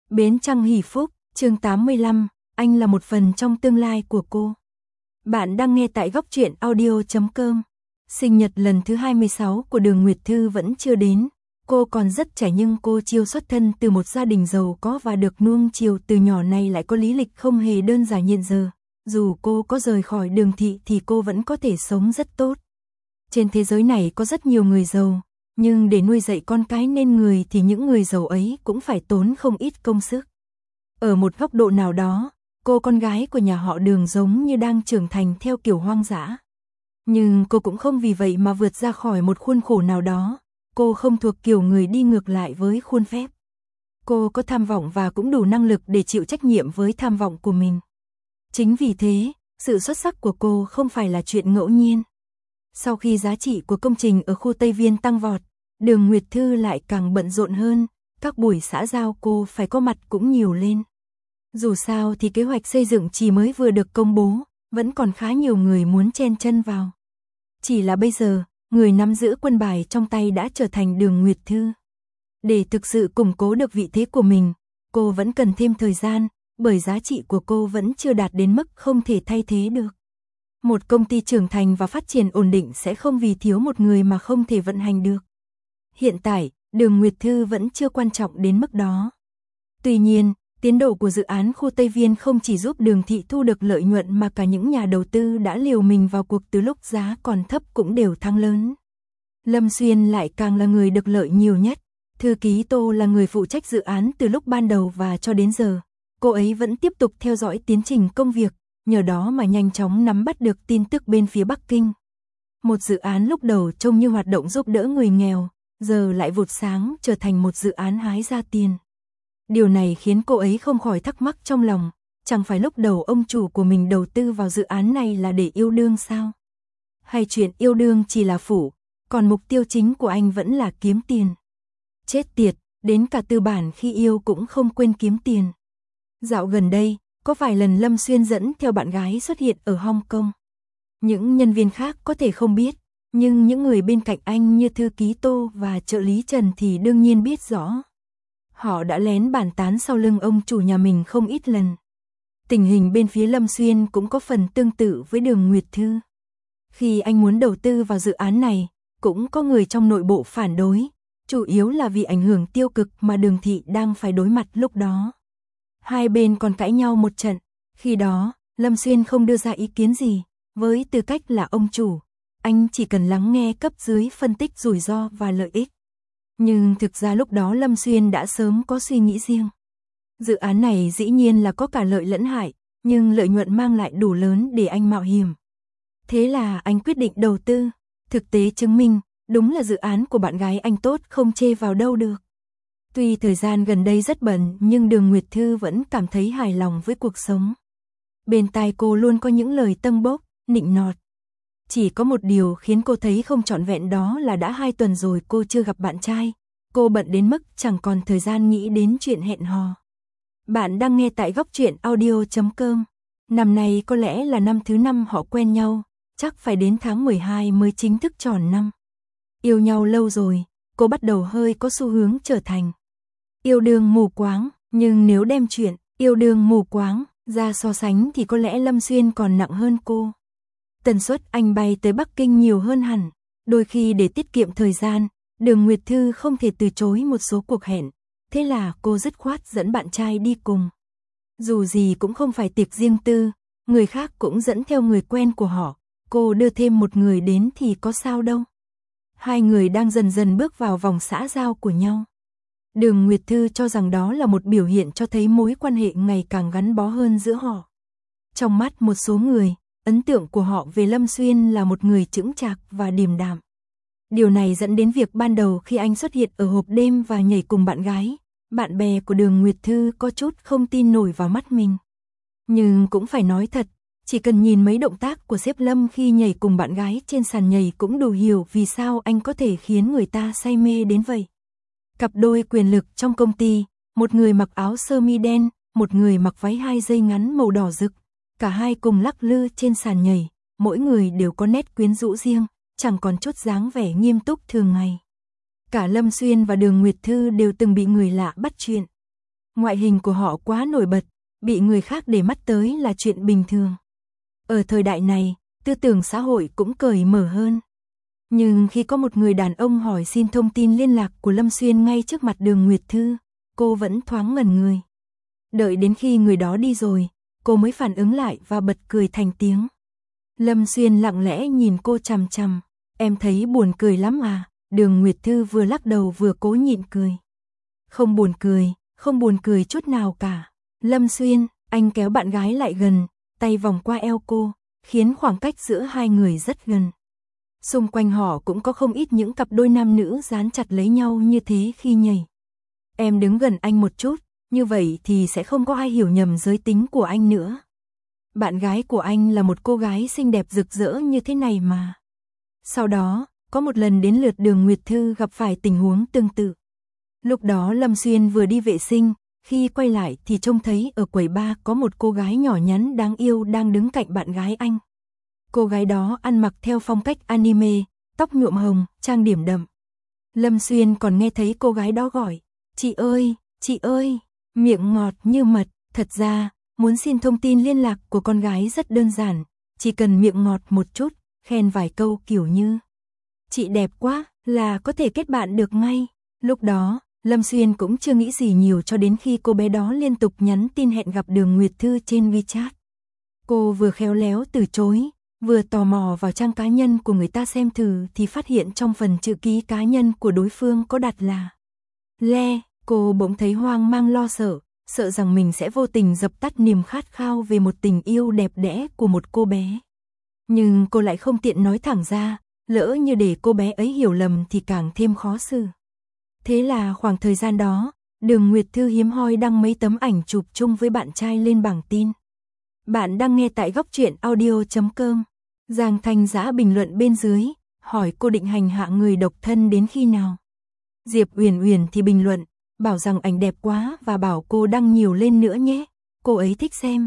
Bến Trăng Hỷ Phúc, chương 85, anh là một phần trong tương lai của cô. Bạn đang nghe tại góc truyện audio.com. Sinh nhật lần thứ 26 của Đường Nguyệt Thư vẫn chưa đến. Cô còn rất trẻ nhưng cô chiêu xuất thân từ một gia đình giàu có và được nuông chiều từ nhỏ, này lại có lý lịch không hề đơn giản. Hiện giờ, dù cô có rời khỏi Đường thị thì cô vẫn có thể sống rất tốt. Trên thế giới này có rất nhiều người giàu, nhưng để nuôi dạy con cái nên người thì những người giàu ấy cũng phải tốn không ít công sức. Ở một góc độ nào đó, cô con gái của nhà họ Đường giống như đang trưởng thành theo kiểu hoang dã. Nhưng cô cũng không vì vậy mà vượt ra khỏi một khuôn khổ nào đó. Cô không thuộc kiểu người đi ngược lại với khuôn phép. Cô có tham vọng và cũng đủ năng lực để chịu trách nhiệm với tham vọng của mình. Chính vì thế, sự xuất sắc của cô không phải là chuyện ngẫu nhiên. Sau khi giá trị của công trình ở khu Tây Viên tăng vọt, Đường Nguyệt Thư lại càng bận rộn hơn, các buổi xã giao cô phải có mặt cũng nhiều lên. Dù sao thì kế hoạch xây dựng chỉ mới vừa được công bố, vẫn còn khá nhiều người muốn chen chân vào. Chỉ là bây giờ, người nắm giữ quân bài trong tay đã trở thành Đường Nguyệt Thư. Để thực sự củng cố được vị thế của mình, cô vẫn cần thêm thời gian, bởi giá trị của cô vẫn chưa đạt đến mức không thể thay thế được. Một công ty trưởng thành và phát triển ổn định sẽ không vì thiếu một người mà không thể vận hành được. Hiện tại, Đường Nguyệt Thư vẫn chưa quan trọng đến mức đó. Tuy nhiên, tiến độ của dự án khu Tây Viên không chỉ giúp Đường thị thu được lợi nhuận mà cả những nhà đầu tư đã liều mình vào cuộc từ lúc giá còn thấp cũng đều thắng lớn. Lâm Xuyên lại càng là người được lợi nhiều nhất. Thư ký Tô là người phụ trách dự án từ lúc ban đầu và cho đến giờ. Cô ấy vẫn tiếp tục theo dõi tiến trình công việc, nhờ đó mà nhanh chóng nắm bắt được tin tức bên phía Bắc Kinh. Một dự án lúc đầu trông như hoạt động giúp đỡ người nghèo, giờ lại vụt sáng trở thành một dự án hái ra tiền. Điều này khiến cô ấy không khỏi thắc mắc trong lòng, chẳng phải lúc đầu ông chủ của mình đầu tư vào dự án này là để yêu đương sao? Hay chuyện yêu đương chỉ là phụ, còn mục tiêu chính của anh vẫn là kiếm tiền? Chết tiệt, đến cả tư bản khi yêu cũng không quên kiếm tiền. Dạo gần đây, có vài lần Lâm Xuyên dẫn theo bạn gái xuất hiện ở Hong Kong. Những nhân viên khác có thể không biết, nhưng những người bên cạnh anh như thư ký Tô và trợ lý Trần thì đương nhiên biết rõ. Họ đã lén bàn tán sau lưng ông chủ nhà mình không ít lần. Tình hình bên phía Lâm Xuyên cũng có phần tương tự với Đường Nguyệt Thư. Khi anh muốn đầu tư vào dự án này, cũng có người trong nội bộ phản đối, chủ yếu là vì ảnh hưởng tiêu cực mà Đường thị đang phải đối mặt lúc đó. Hai bên còn cãi nhau một trận, khi đó, Lâm Xuyên không đưa ra ý kiến gì, với tư cách là ông chủ, anh chỉ cần lắng nghe cấp dưới phân tích rủi ro và lợi ích. Nhưng thực ra lúc đó Lâm Xuyên đã sớm có suy nghĩ riêng. Dự án này dĩ nhiên là có cả lợi lẫn hại, nhưng lợi nhuận mang lại đủ lớn để anh mạo hiểm. Thế là anh quyết định đầu tư, thực tế chứng minh, đúng là dự án của bạn gái anh tốt không chê vào đâu được. Tuy thời gian gần đây rất bận nhưng Đường Nguyệt Thư vẫn cảm thấy hài lòng với cuộc sống. Bên tai cô luôn có những lời tâng bốc, nịnh nọt. Chỉ có một điều khiến cô thấy không trọn vẹn, đó là đã 2 tuần rồi cô chưa gặp bạn trai. Cô bận đến mức chẳng còn thời gian nghĩ đến chuyện hẹn hò. Bạn đang nghe tại góc truyện audio.com. Năm nay có lẽ là năm thứ 5 họ quen nhau, chắc phải đến tháng 12 mới chính thức tròn năm. Yêu nhau lâu rồi, cô bắt đầu hơi có xu hướng trở thành yêu đương mù quáng, nhưng nếu đem chuyện yêu đương mù quáng ra so sánh thì có lẽ Lâm Xuyên còn nặng hơn cô. Tần suất anh bay tới Bắc Kinh nhiều hơn hẳn, đôi khi để tiết kiệm thời gian, Đường Nguyệt Thư không thể từ chối một số cuộc hẹn, thế là cô dứt khoát dẫn bạn trai đi cùng. Dù gì cũng không phải tiệc riêng tư, người khác cũng dẫn theo người quen của họ, cô đưa thêm một người đến thì có sao đâu. Hai người đang dần dần bước vào vòng xã giao của nhau. Đường Nguyệt Thư cho rằng đó là một biểu hiện cho thấy mối quan hệ ngày càng gắn bó hơn giữa họ. Trong mắt một số người, ấn tượng của họ về Lâm Xuyên là một người chững chạc và điềm đạm. Điều này dẫn đến việc ban đầu khi anh xuất hiện ở hộp đêm và nhảy cùng bạn gái, bạn bè của Đường Nguyệt Thư có chút không tin nổi vào mắt mình. Nhưng cũng phải nói thật, chỉ cần nhìn mấy động tác của sếp Lâm khi nhảy cùng bạn gái trên sàn nhảy cũng đủ hiểu vì sao anh có thể khiến người ta say mê đến vậy. Cặp đôi quyền lực trong công ty, một người mặc áo sơ mi đen, một người mặc váy 2 dây ngắn màu đỏ rực, cả hai cùng lắc lư trên sàn nhảy, mỗi người đều có nét quyến rũ riêng, chẳng còn chút dáng vẻ nghiêm túc thường ngày. Cả Lâm Xuyên và Đường Nguyệt Thư đều từng bị người lạ bắt chuyện. Ngoại hình của họ quá nổi bật, bị người khác để mắt tới là chuyện bình thường. Ở thời đại này, tư tưởng xã hội cũng cởi mở hơn. Nhưng khi có một người đàn ông hỏi xin thông tin liên lạc của Lâm Xuyên ngay trước mặt Đường Nguyệt Thư, cô vẫn thoáng ngẩn người. Đợi đến khi người đó đi rồi, cô mới phản ứng lại và bật cười thành tiếng. Lâm Xuyên lặng lẽ nhìn cô chằm chằm. Em thấy buồn cười lắm à? Đường Nguyệt Thư vừa lắc đầu vừa cố nhịn cười. Không buồn cười chút nào cả. Lâm Xuyên, anh kéo bạn gái lại gần, tay vòng qua eo cô, khiến khoảng cách giữa hai người rất gần. Xung quanh họ cũng có không ít những cặp đôi nam nữ dán chặt lấy nhau như thế khi nhảy. Em đứng gần anh một chút, như vậy thì sẽ không có ai hiểu nhầm giới tính của anh nữa. Bạn gái của anh là một cô gái xinh đẹp rực rỡ như thế này mà. Sau đó, có một lần đến lượt Đường Nguyệt Thư gặp phải tình huống tương tự. Lúc đó Lâm Xuyên vừa đi vệ sinh, khi quay lại thì trông thấy ở quầy bar có một cô gái nhỏ nhắn đáng yêu đang đứng cạnh bạn gái anh. Cô gái đó ăn mặc theo phong cách anime, tóc nhuộm hồng, trang điểm đậm. Lâm Xuyên còn nghe thấy cô gái đó gọi, chị ơi, miệng ngọt như mật. Thật ra, muốn xin thông tin liên lạc của con gái rất đơn giản, chỉ cần miệng ngọt một chút, khen vài câu kiểu như chị đẹp quá là có thể kết bạn được ngay. Lúc đó, Lâm Xuyên cũng chưa nghĩ gì nhiều cho đến khi cô bé đó liên tục nhắn tin hẹn gặp Đường Nguyệt Thư trên WeChat. Cô vừa khéo léo từ chối, vừa tò mò vào trang cá nhân của người ta xem thử thì phát hiện trong phần chữ ký cá nhân của đối phương có đặt là Le. Cô bỗng thấy hoang mang lo sợ rằng mình sẽ vô tình dập tắt niềm khát khao về một tình yêu đẹp đẽ của một cô bé. Nhưng cô lại không tiện nói thẳng ra, lỡ như để cô bé ấy hiểu lầm thì càng thêm khó xử. Thế là khoảng thời gian đó, Đường Nguyệt Thư hiếm hoi đăng mấy tấm ảnh chụp chung với bạn trai lên bảng tin. Bạn đang nghe tại góc truyện audio.com. Giang Thanh Dã bình luận bên dưới, hỏi cô định hành hạ người độc thân đến khi nào. Diệp Uyển Uyển thì bình luận, bảo rằng ảnh đẹp quá và bảo cô đăng nhiều lên nữa nhé, cô ấy thích xem.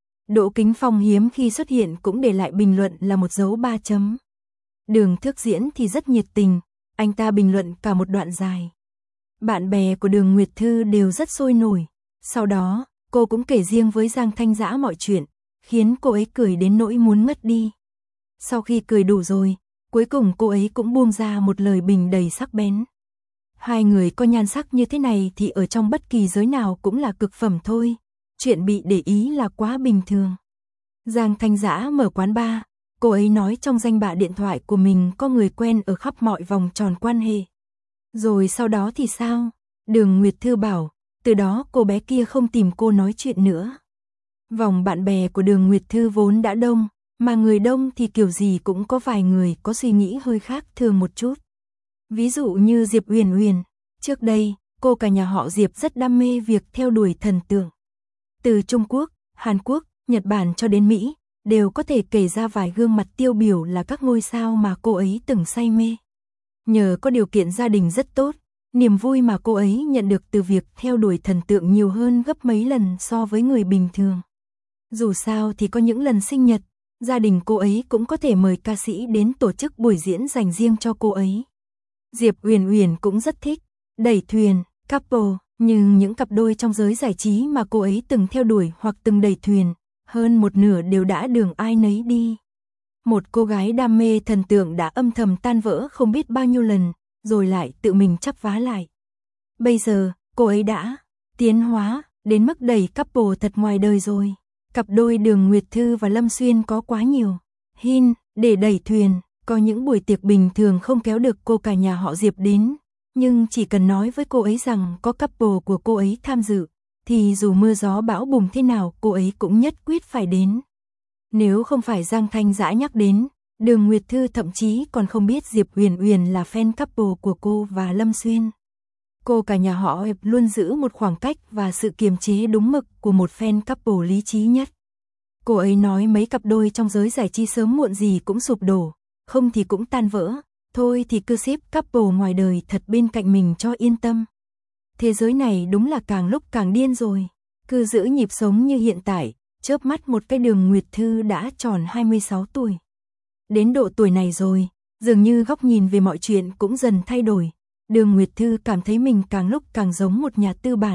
Đỗ Kính Phong hiếm khi xuất hiện cũng để lại bình luận là một dấu 3 chấm. Đường Thước Diễn thì rất nhiệt tình, anh ta bình luận cả một đoạn dài. Bạn bè của Đường Nguyệt Thư đều rất sôi nổi. Sau đó, cô cũng kể riêng với Giang Thanh Dã mọi chuyện, khiến cô ấy cười đến nỗi muốn ngất đi. Sau khi cười đủ rồi, cuối cùng cô ấy cũng buông ra một lời bình đầy sắc bén. Hai người có nhan sắc như thế này thì ở trong bất kỳ giới nào cũng là cực phẩm thôi. Chuyện bị để ý là quá bình thường. Giang Thanh Dã mở quán bar, cô ấy nói trong danh bạ điện thoại của mình có người quen ở khắp mọi vòng tròn quan hệ. Rồi sau đó thì sao? Đường Nguyệt Thư bảo, từ đó cô bé kia không tìm cô nói chuyện nữa. Vòng bạn bè của Đường Nguyệt Thư vốn đã đông, mà người đông thì kiểu gì cũng có vài người có suy nghĩ hơi khác thường một chút. Ví dụ như Diệp Uyển Uyển, trước đây, cô cả nhà họ Diệp rất đam mê việc theo đuổi thần tượng. Từ Trung Quốc, Hàn Quốc, Nhật Bản cho đến Mỹ, đều có thể kể ra vài gương mặt tiêu biểu là các ngôi sao mà cô ấy từng say mê. Nhờ có điều kiện gia đình rất tốt, niềm vui mà cô ấy nhận được từ việc theo đuổi thần tượng nhiều hơn gấp mấy lần so với người bình thường. Dù sao thì có những lần sinh nhật, gia đình cô ấy cũng có thể mời ca sĩ đến tổ chức buổi diễn dành riêng cho cô ấy. Diệp Uyển Uyển cũng rất thích đẩy thuyền, couple, nhưng những cặp đôi trong giới giải trí mà cô ấy từng theo đuổi hoặc từng đẩy thuyền, hơn một nửa đều đã đường ai nấy đi. Một cô gái đam mê thần tượng đã âm thầm tan vỡ không biết bao nhiêu lần, rồi lại tự mình chắp vá lại. Bây giờ, cô ấy đã tiến hóa đến mức đẩy couple thật ngoài đời rồi. Cặp đôi Đường Nguyệt Thư và Lâm Xuyên có quá nhiều hin để đẩy thuyền, có những buổi tiệc bình thường không kéo được cô cả nhà họ Diệp đến, nhưng chỉ cần nói với cô ấy rằng có couple của cô ấy tham dự, thì dù mưa gió bão bùng thế nào cô ấy cũng nhất quyết phải đến. Nếu không phải Giang Thanh Dã nhắc đến, Đường Nguyệt Thư thậm chí còn không biết Diệp Uyển Uyển là fan couple của cô và Lâm Xuyên. Cô cả nhà họ luôn giữ một khoảng cách và sự kiềm chế đúng mực của một fan couple lý trí nhất. Cô ấy nói mấy cặp đôi trong giới giải trí sớm muộn gì cũng sụp đổ, không thì cũng tan vỡ, thôi thì cứ xếp couple ngoài đời thật bên cạnh mình cho yên tâm. Thế giới này đúng là càng lúc càng điên rồi, cứ giữ nhịp sống như hiện tại, chớp mắt một cái Đường Nguyệt Thư đã tròn 26 tuổi. Đến độ tuổi này rồi, dường như góc nhìn về mọi chuyện cũng dần thay đổi. Đường Nguyệt Thư cảm thấy mình càng lúc càng giống một nhà tư bản,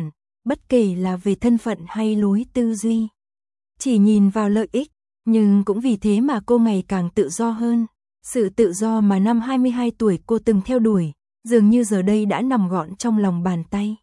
bất kể là về thân phận hay lối tư duy. Chỉ nhìn vào lợi ích, nhưng cũng vì thế mà cô ngày càng tự do hơn. Sự tự do mà năm 22 tuổi cô từng theo đuổi, dường như giờ đây đã nằm gọn trong lòng bàn tay.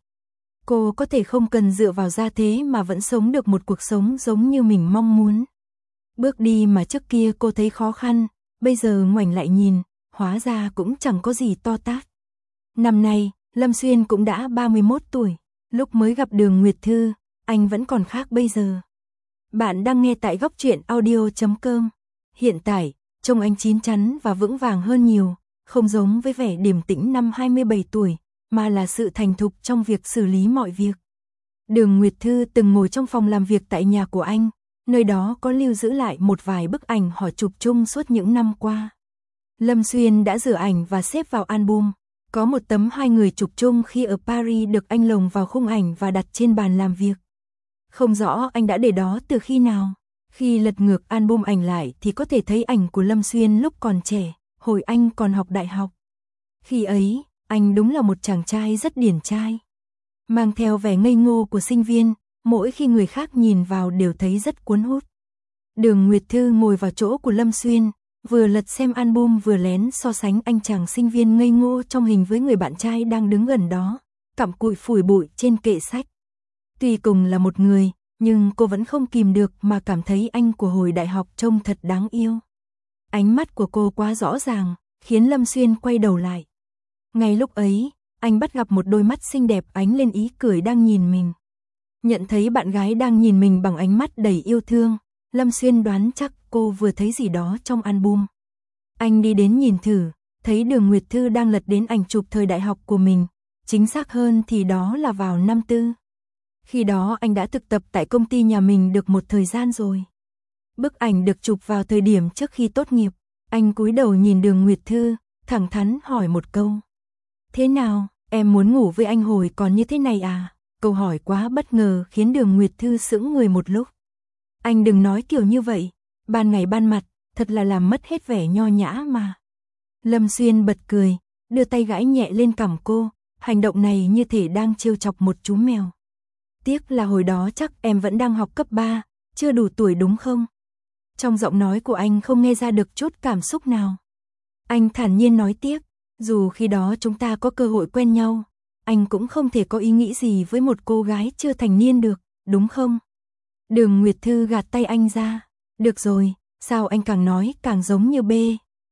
Cô có thể không cần dựa vào gia thế mà vẫn sống được một cuộc sống giống như mình mong muốn. Bước đi mà trước kia cô thấy khó khăn, bây giờ ngoảnh lại nhìn, hóa ra cũng chẳng có gì to tát. Năm nay, Lâm Xuyên cũng đã 31 tuổi, lúc mới gặp Đường Nguyệt Thư, anh vẫn còn khác bây giờ. Bạn đang nghe tại Góc Truyện Audio.com. Hiện tại, trông anh chín chắn và vững vàng hơn nhiều, không giống với vẻ điềm tĩnh năm 27 tuổi, mà là sự thành thục trong việc xử lý mọi việc. Đường Nguyệt Thư từng ngồi trong phòng làm việc tại nhà của anh, nơi đó có lưu giữ lại một vài bức ảnh họ chụp chung suốt những năm qua. Lâm Xuyên đã rửa ảnh và xếp vào album. Có một tấm hai người chụp chung khi ở Paris được anh lồng vào khung ảnh và đặt trên bàn làm việc. Không rõ anh đã để đó từ khi nào. Khi lật ngược album ảnh lại thì có thể thấy ảnh của Lâm Xuyên lúc còn trẻ, hồi anh còn học đại học. Khi ấy, anh đúng là một chàng trai rất điển trai. Mang theo vẻ ngây ngô của sinh viên, mỗi khi người khác nhìn vào đều thấy rất cuốn hút. Đường Nguyệt Thư ngồi vào chỗ của Lâm Xuyên, vừa lật xem album vừa lén so sánh anh chàng sinh viên ngây ngô trong hình với người bạn trai đang đứng gần đó, cặm cụi phủi bụi trên kệ sách. Tuy cùng là một người, nhưng cô vẫn không kìm được mà cảm thấy anh của hồi đại học trông thật đáng yêu. Ánh mắt của cô quá rõ ràng, khiến Lâm Xuyên quay đầu lại. Ngay lúc ấy, anh bắt gặp một đôi mắt xinh đẹp ánh lên ý cười đang nhìn mình. Nhận thấy bạn gái đang nhìn mình bằng ánh mắt đầy yêu thương, Lâm Xuyên đoán chắc cô vừa thấy gì đó trong album. Anh đi đến nhìn thử, thấy Đường Nguyệt Thư đang lật đến ảnh chụp thời đại học của mình, chính xác hơn thì đó là vào năm 4. Khi đó anh đã thực tập tại công ty nhà mình được một thời gian rồi. Bức ảnh được chụp vào thời điểm trước khi tốt nghiệp, anh cúi đầu nhìn Đường Nguyệt Thư, thẳng thắn hỏi một câu. Thế nào, em muốn ngủ với anh hồi còn như thế này à? Câu hỏi quá bất ngờ khiến Đường Nguyệt Thư sững người một lúc. Anh đừng nói kiểu như vậy, ban ngày ban mặt, thật là làm mất hết vẻ nho nhã mà. Lâm Xuyên bật cười, đưa tay gãi nhẹ lên cằm cô, hành động này như thể đang trêu chọc một chú mèo. Tiếc là hồi đó chắc em vẫn đang học cấp 3, chưa đủ tuổi đúng không? Trong giọng nói của anh không nghe ra được chút cảm xúc nào. Anh thản nhiên nói tiếp, dù khi đó chúng ta có cơ hội quen nhau, anh cũng không thể có ý nghĩ gì với một cô gái chưa thành niên được, đúng không? Đường Nguyệt Thư gạt tay anh ra. Được rồi, sao anh càng nói càng giống như B,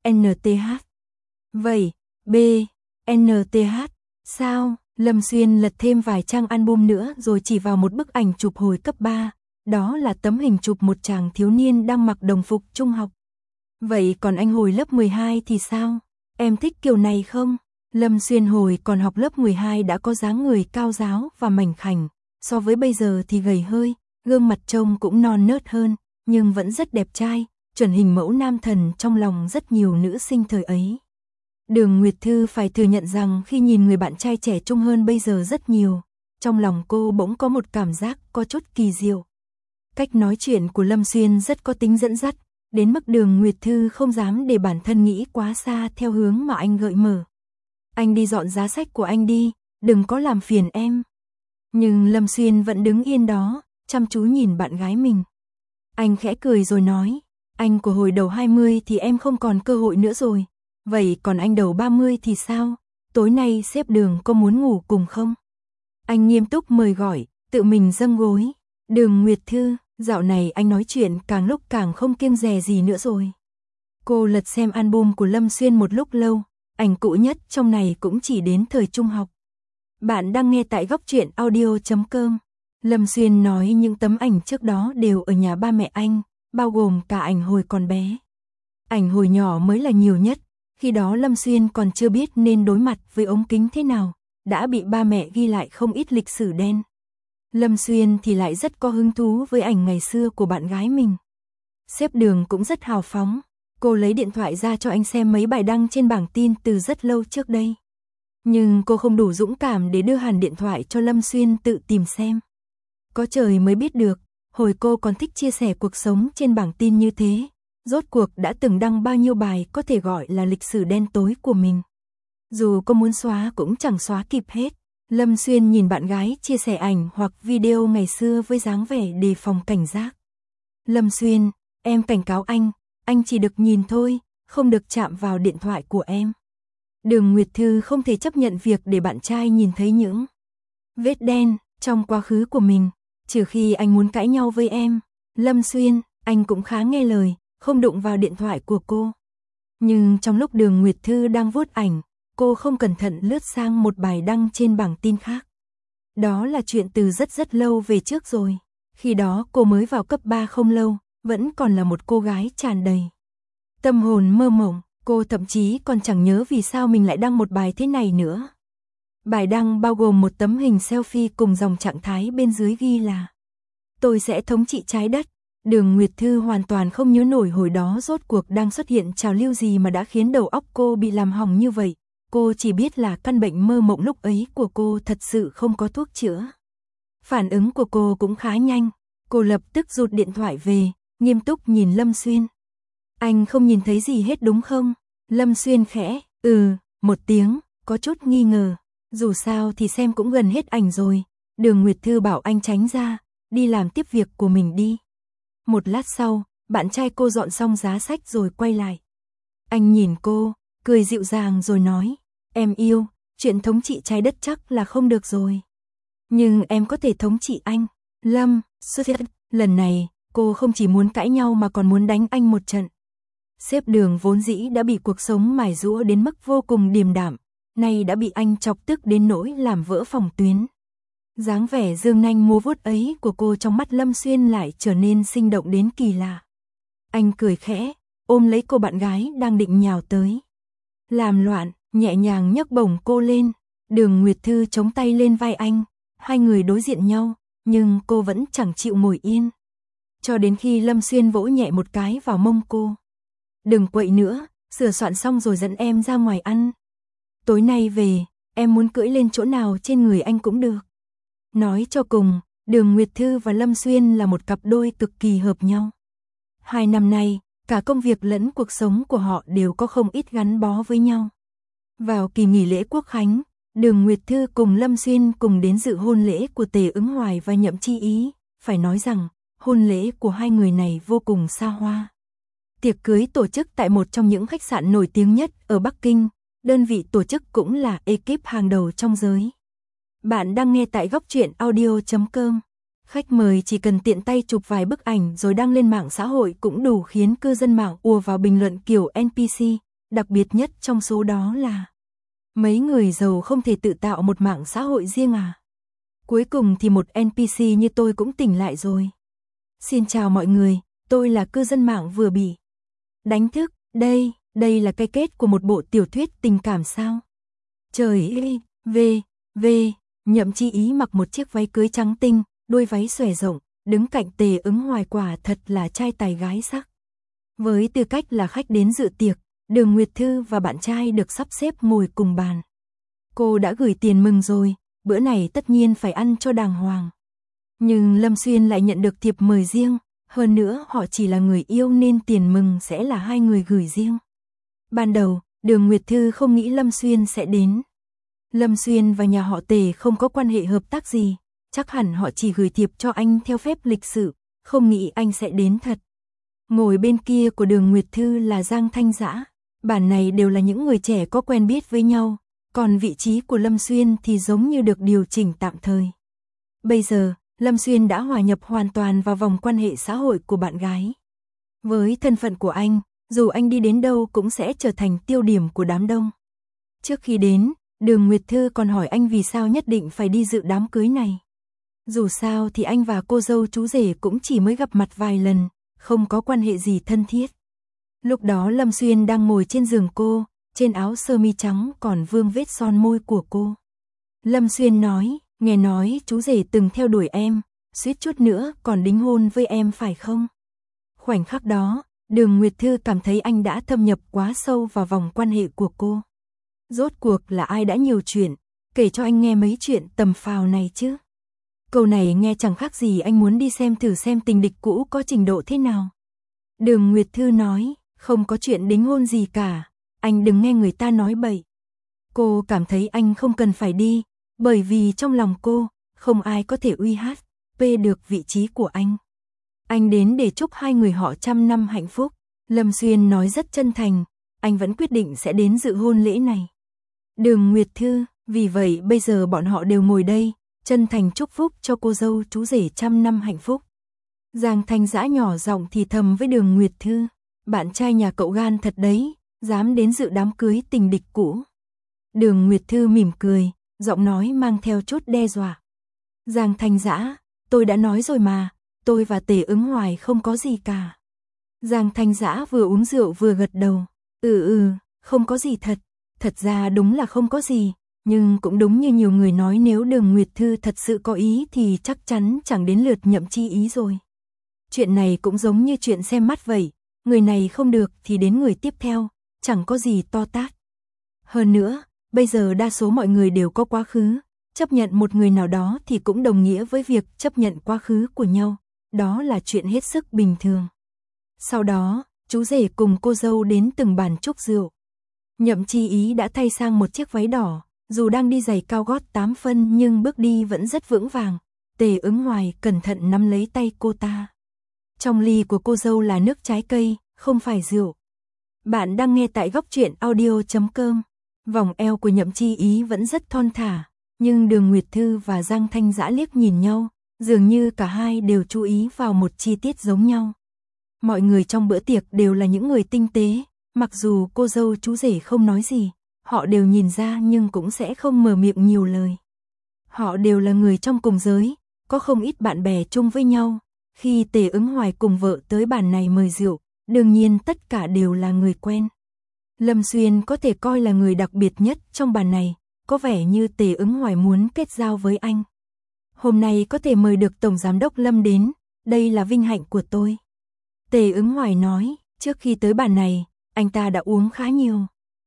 NTH. Vậy, B, NTH, sao? Lâm Xuyên lật thêm vài trang album nữa rồi chỉ vào một bức ảnh chụp hồi cấp 3. Đó là tấm hình chụp một chàng thiếu niên đang mặc đồng phục trung học. Vậy còn anh hồi lớp 12 thì sao? Em thích kiểu này không? Lâm Xuyên hồi còn học lớp 12 đã có dáng người cao ráo và mảnh khảnh. So với bây giờ thì gầy hơi, gương mặt trông cũng non nớt hơn, nhưng vẫn rất đẹp trai, chuẩn hình mẫu nam thần trong lòng rất nhiều nữ sinh thời ấy. Đường Nguyệt Thư phải thừa nhận rằng khi nhìn người bạn trai trẻ trung hơn bây giờ rất nhiều, trong lòng cô bỗng có một cảm giác có chút kỳ diệu. Cách nói chuyện của Lâm Xuyên rất có tính dẫn dắt, đến mức Đường Nguyệt Thư không dám để bản thân nghĩ quá xa theo hướng mà anh gợi mở. Anh đi dọn giá sách của anh đi, đừng có làm phiền em. Nhưng Lâm Xuyên vẫn đứng yên đó, chăm chú nhìn bạn gái mình. Anh khẽ cười rồi nói, anh của hồi đầu 20 thì em không còn cơ hội nữa rồi. Vậy còn anh đầu 30 thì sao? Tối nay sếp Đường có muốn ngủ cùng không? Anh nghiêm túc mời gọi, tự mình dâng gối. Đường Nguyệt Thư, dạo này anh nói chuyện càng lúc càng không kiêng dè gì nữa rồi. Cô lật xem album của Lâm Xuyên một lúc lâu, ảnh cũ nhất trong này cũng chỉ đến thời trung học. Bạn đang nghe tại Góc Truyện Audio.com. Lâm Xuyên nói những tấm ảnh trước đó đều ở nhà ba mẹ anh, bao gồm cả ảnh hồi còn bé. Ảnh hồi nhỏ mới là nhiều nhất, khi đó Lâm Xuyên còn chưa biết nên đối mặt với ống kính thế nào, đã bị ba mẹ ghi lại không ít lịch sử đen. Lâm Xuyên thì lại rất có hứng thú với ảnh ngày xưa của bạn gái mình. Sếp Đường cũng rất hào phóng, cô lấy điện thoại ra cho anh xem mấy bài đăng trên bảng tin từ rất lâu trước đây. Nhưng cô không đủ dũng cảm để đưa hẳn điện thoại cho Lâm Xuyên tự tìm xem. Có trời mới biết được, hồi cô còn thích chia sẻ cuộc sống trên bảng tin như thế, rốt cuộc đã từng đăng bao nhiêu bài có thể gọi là lịch sử đen tối của mình. Dù cô muốn xóa cũng chẳng xóa kịp hết, Lâm Xuyên nhìn bạn gái chia sẻ ảnh hoặc video ngày xưa với dáng vẻ đề phòng cảnh giác. Lâm Xuyên, em cảnh cáo anh chỉ được nhìn thôi, không được chạm vào điện thoại của em. Đường Nguyệt Thư không thể chấp nhận việc để bạn trai nhìn thấy những vết đen trong quá khứ của mình, trừ khi anh muốn cãi nhau với em. Lâm Xuyên, anh cũng khá nghe lời, không đụng vào điện thoại của cô. Nhưng trong lúc Đường Nguyệt Thư đang vuốt ảnh, cô không cẩn thận lướt sang một bài đăng trên bảng tin khác. Đó là chuyện từ rất lâu về trước rồi. Khi đó cô mới vào cấp 3 không lâu, vẫn còn là một cô gái tràn đầy tâm hồn mơ mộng, cô thậm chí còn chẳng nhớ vì sao mình lại đăng một bài thế này nữa. Bài đăng bao gồm một tấm hình selfie cùng dòng trạng thái bên dưới ghi là "Tôi sẽ thống trị trái đất." Đường Nguyệt Thư hoàn toàn không nhớ nổi hồi đó rốt cuộc đang xuất hiện trào lưu gì mà đã khiến đầu óc cô bị làm hỏng như vậy. Cô chỉ biết là căn bệnh mơ mộng lúc ấy của cô thật sự không có thuốc chữa. Phản ứng của cô cũng khá nhanh, cô lập tức rụt điện thoại về, nghiêm túc nhìn Lâm Xuyên. Anh không nhìn thấy gì hết đúng không? Lâm Xuyên khẽ, một tiếng, có chút nghi ngờ. Dù sao thì xem cũng gần hết ảnh rồi. Đường Nguyệt Thư bảo anh tránh ra, đi làm tiếp việc của mình đi. Một lát sau, bạn trai cô dọn xong giá sách rồi quay lại. Anh nhìn cô, cười dịu dàng rồi nói, em yêu, chuyện thống trị trái đất chắc là không được rồi. Nhưng em có thể thống trị anh. Lâm, lần này, cô không chỉ muốn cãi nhau mà còn muốn đánh anh một trận. Sếp Đường vốn dĩ đã bị cuộc sống mài giũa đến mức vô cùng điềm đạm, nay đã bị anh chọc tức đến nỗi làm vỡ phòng tuyến. Dáng vẻ dương nanh múa vuốt ấy của cô trong mắt Lâm Xuyên lại trở nên sinh động đến kỳ lạ. Anh cười khẽ, ôm lấy cô bạn gái đang định nhào tới. Làm loạn, nhẹ nhàng nhấc bổng cô lên. Đường Nguyệt Thư chống tay lên vai anh, hai người đối diện nhau, nhưng cô vẫn chẳng chịu ngồi yên. Cho đến khi Lâm Xuyên vỗ nhẹ một cái vào mông cô. Đừng quậy nữa, sửa soạn xong rồi dẫn em ra ngoài ăn. Tối nay về, em muốn cưỡi lên chỗ nào trên người anh cũng được. Nói cho cùng, Đường Nguyệt Thư và Lâm Xuyên là một cặp đôi cực kỳ hợp nhau. 2 năm nay, cả công việc lẫn cuộc sống của họ đều có không ít gắn bó với nhau. Vào kỳ nghỉ lễ Quốc Khánh, Đường Nguyệt Thư cùng Lâm Xuyên cùng đến dự hôn lễ của Tề Ứng Hoài và Nhậm Chi Ý. Phải nói rằng, hôn lễ của hai người này vô cùng xa hoa. Tiệc cưới tổ chức tại một trong những khách sạn nổi tiếng nhất ở Bắc Kinh, đơn vị tổ chức cũng là ekip hàng đầu trong giới. Bạn đang nghe tại góc truyện audio.com. Khách mời chỉ cần tiện tay chụp vài bức ảnh rồi đăng lên mạng xã hội cũng đủ khiến cư dân mạng ùa vào bình luận kiểu NPC, đặc biệt nhất trong số đó là mấy người giàu không thể tự tạo một mạng xã hội riêng à? Cuối cùng thì một NPC như tôi cũng tỉnh lại rồi. Xin chào mọi người, tôi là cư dân mạng vừa bị đánh thức, đây là cái kết của một bộ tiểu thuyết tình cảm sao? Trời ơi, Nhậm Chi Ý mặc một chiếc váy cưới trắng tinh, đuôi váy xòe rộng, đứng cạnh Tề Ứng Hoài quả thật là trai tài gái sắc. Với tư cách là khách đến dự tiệc, Đường Nguyệt Thư và bạn trai được sắp xếp ngồi cùng bàn. Cô đã gửi tiền mừng rồi, bữa này tất nhiên phải ăn cho đàng hoàng. Nhưng Lâm Xuyên lại nhận được thiệp mời riêng, hơn nữa họ chỉ là người yêu nên tiền mừng sẽ là hai người gửi riêng. Ban đầu, Đường Nguyệt Thư không nghĩ Lâm Xuyên sẽ đến. Lâm Xuyên và nhà họ Tề không có quan hệ hợp tác gì, chắc hẳn họ chỉ gửi thiệp cho anh theo phép lịch sự, không nghĩ anh sẽ đến thật. Ngồi bên kia của Đường Nguyệt Thư là Giang Thanh Dã, bản này đều là những người trẻ có quen biết với nhau, còn vị trí của Lâm Xuyên thì giống như được điều chỉnh tạm thời. Bây giờ, Lâm Xuyên đã hòa nhập hoàn toàn vào vòng quan hệ xã hội của bạn gái. Với thân phận của anh, dù anh đi đến đâu cũng sẽ trở thành tiêu điểm của đám đông. Trước khi đến, Đường Nguyệt Thư còn hỏi anh vì sao nhất định phải đi dự đám cưới này. Dù sao thì anh và cô dâu chú rể cũng chỉ mới gặp mặt vài lần, không có quan hệ gì thân thiết. Lúc đó Lâm Xuyên đang ngồi trên giường cô, trên áo sơ mi trắng còn vương vết son môi của cô. Lâm Xuyên nói, nghe nói chú rể từng theo đuổi em, suýt chút nữa còn đính hôn với em phải không? Khoảnh khắc đó, Đường Nguyệt Thư cảm thấy anh đã thâm nhập quá sâu vào vòng quan hệ của cô. Rốt cuộc là ai đã nhiều chuyện, kể cho anh nghe mấy chuyện tầm phào này chứ. Câu này nghe chẳng khác gì anh muốn đi xem thử xem tình địch cũ có trình độ thế nào. Đường Nguyệt Thư nói, không có chuyện đính hôn gì cả, anh đừng nghe người ta nói bậy. Cô cảm thấy anh không cần phải đi, Bởi vì trong lòng cô, không ai có thể uy hát, được vị trí của anh. Anh đến để chúc hai người họ trăm năm hạnh phúc. Lâm Xuyên nói rất chân thành, anh vẫn quyết định sẽ đến dự hôn lễ này. Đường Nguyệt Thư, vì vậy bây giờ bọn họ đều ngồi đây, chân thành chúc phúc cho cô dâu chú rể trăm năm hạnh phúc. Giang Thanh Dã nhỏ giọng thì thầm với Đường Nguyệt Thư, bạn trai nhà cậu gan thật đấy, dám đến dự đám cưới tình địch cũ. Đường Nguyệt Thư mỉm cười, giọng nói mang theo chút đe dọa. Giang Thanh Dã, tôi đã nói rồi mà, tôi và Tề Ứng Hoài không có gì cả. Giang Thanh Dã vừa uống rượu vừa gật đầu, không có gì thật, thật ra đúng là không có gì, nhưng cũng đúng như nhiều người nói nếu Đường Nguyệt Thư thật sự có ý thì chắc chắn chẳng đến lượt Nhậm Chi Ý rồi. Chuyện này cũng giống như chuyện xem mắt vậy, người này không được thì đến người tiếp theo, chẳng có gì to tát. Hơn nữa, bây giờ đa số mọi người đều có quá khứ, chấp nhận một người nào đó thì cũng đồng nghĩa với việc chấp nhận quá khứ của nhau, đó là chuyện hết sức bình thường. Sau đó, chú rể cùng cô dâu đến từng bàn chúc rượu. Nhậm Chi Ý đã thay sang một chiếc váy đỏ, dù đang đi giày cao gót 8 phân nhưng bước đi vẫn rất vững vàng. Tề Ứng Hoài cẩn thận nắm lấy tay cô ta. Trong ly của cô dâu là nước trái cây, không phải rượu. Bạn đang nghe tại góc truyện audio.com. Vòng eo của Nhậm Chi Ý vẫn rất thon thả, nhưng Đường Nguyệt Thư và Giang Thanh Dã liếc nhìn nhau, dường như cả hai đều chú ý vào một chi tiết giống nhau. Mọi người trong bữa tiệc đều là những người tinh tế, mặc dù cô dâu chú rể không nói gì, họ đều nhìn ra nhưng cũng sẽ không mở miệng nhiều lời. Họ đều là người trong cùng giới, có không ít bạn bè chung với nhau. Khi Tề Ứng Hoài cùng vợ tới bàn này mời rượu, đương nhiên tất cả đều là người quen. Lâm Xuyên có thể coi là người đặc biệt nhất trong bàn này, có vẻ như Tề Ứng Hoài muốn kết giao với anh. Hôm nay có thể mời được Tổng Giám đốc Lâm đến, đây là vinh hạnh của tôi. Tề Ứng Hoài nói, trước khi tới bàn này, anh ta đã uống khá nhiều.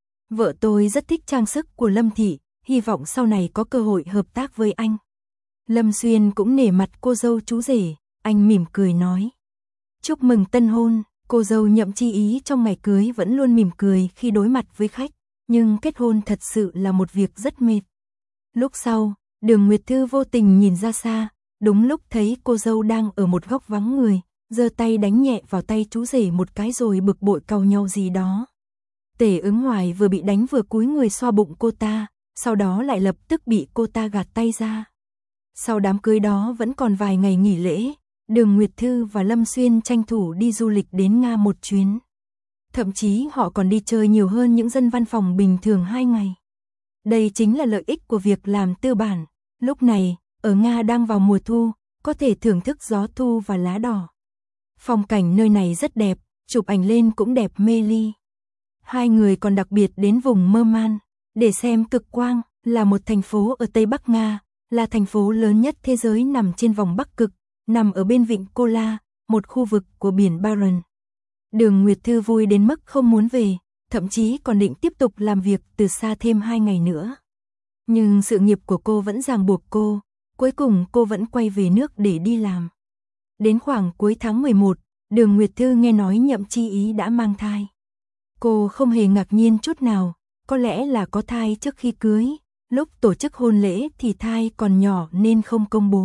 Vợ tôi rất thích trang sức của Lâm Thị, hy vọng sau này có cơ hội hợp tác với anh. Lâm Xuyên cũng nể mặt cô dâu chú rể, anh mỉm cười nói. Chúc mừng tân hôn, cô dâu Nhậm Chi Ý trong ngày cưới vẫn luôn mỉm cười khi đối mặt với khách, nhưng kết hôn thật sự là một việc rất mệt. Lúc sau, Đường Nguyệt Thư vô tình nhìn ra xa, đúng lúc thấy cô dâu đang ở một góc vắng người, giơ tay đánh nhẹ vào tay chú rể một cái rồi bực bội cau nhau gì đó. Tề Ứng Hoài vừa bị đánh vừa cúi người xoa bụng cô ta, sau đó lại lập tức bị cô ta gạt tay ra. Sau đám cưới đó vẫn còn vài ngày nghỉ lễ, Đường Nguyệt Thư và Lâm Xuyên tranh thủ đi du lịch đến Nga một chuyến. Thậm chí họ còn đi chơi nhiều hơn những dân văn phòng bình thường 2 ngày. Đây chính là lợi ích của việc làm tư bản. Lúc này, ở Nga đang vào mùa thu, có thể thưởng thức gió thu và lá đỏ. Phong cảnh nơi này rất đẹp, chụp ảnh lên cũng đẹp mê ly. Hai người còn đặc biệt đến vùng Murman để xem cực quang, là một thành phố ở Tây Bắc Nga, là thành phố lớn nhất thế giới nằm trên vòng Bắc Cực, nằm ở bên vịnh Kola, một khu vực của biển Barents. Đường Nguyệt Thư vui đến mức không muốn về, thậm chí còn định tiếp tục làm việc từ xa thêm 2 ngày nữa. Nhưng sự nghiệp của cô vẫn ràng buộc cô, cuối cùng cô vẫn quay về nước để đi làm. Đến khoảng cuối tháng 11, Đường Nguyệt Thư nghe nói Nhậm Chi Ý đã mang thai. Cô không hề ngạc nhiên chút nào, có lẽ là có thai trước khi cưới, lúc tổ chức hôn lễ thì thai còn nhỏ nên không công bố.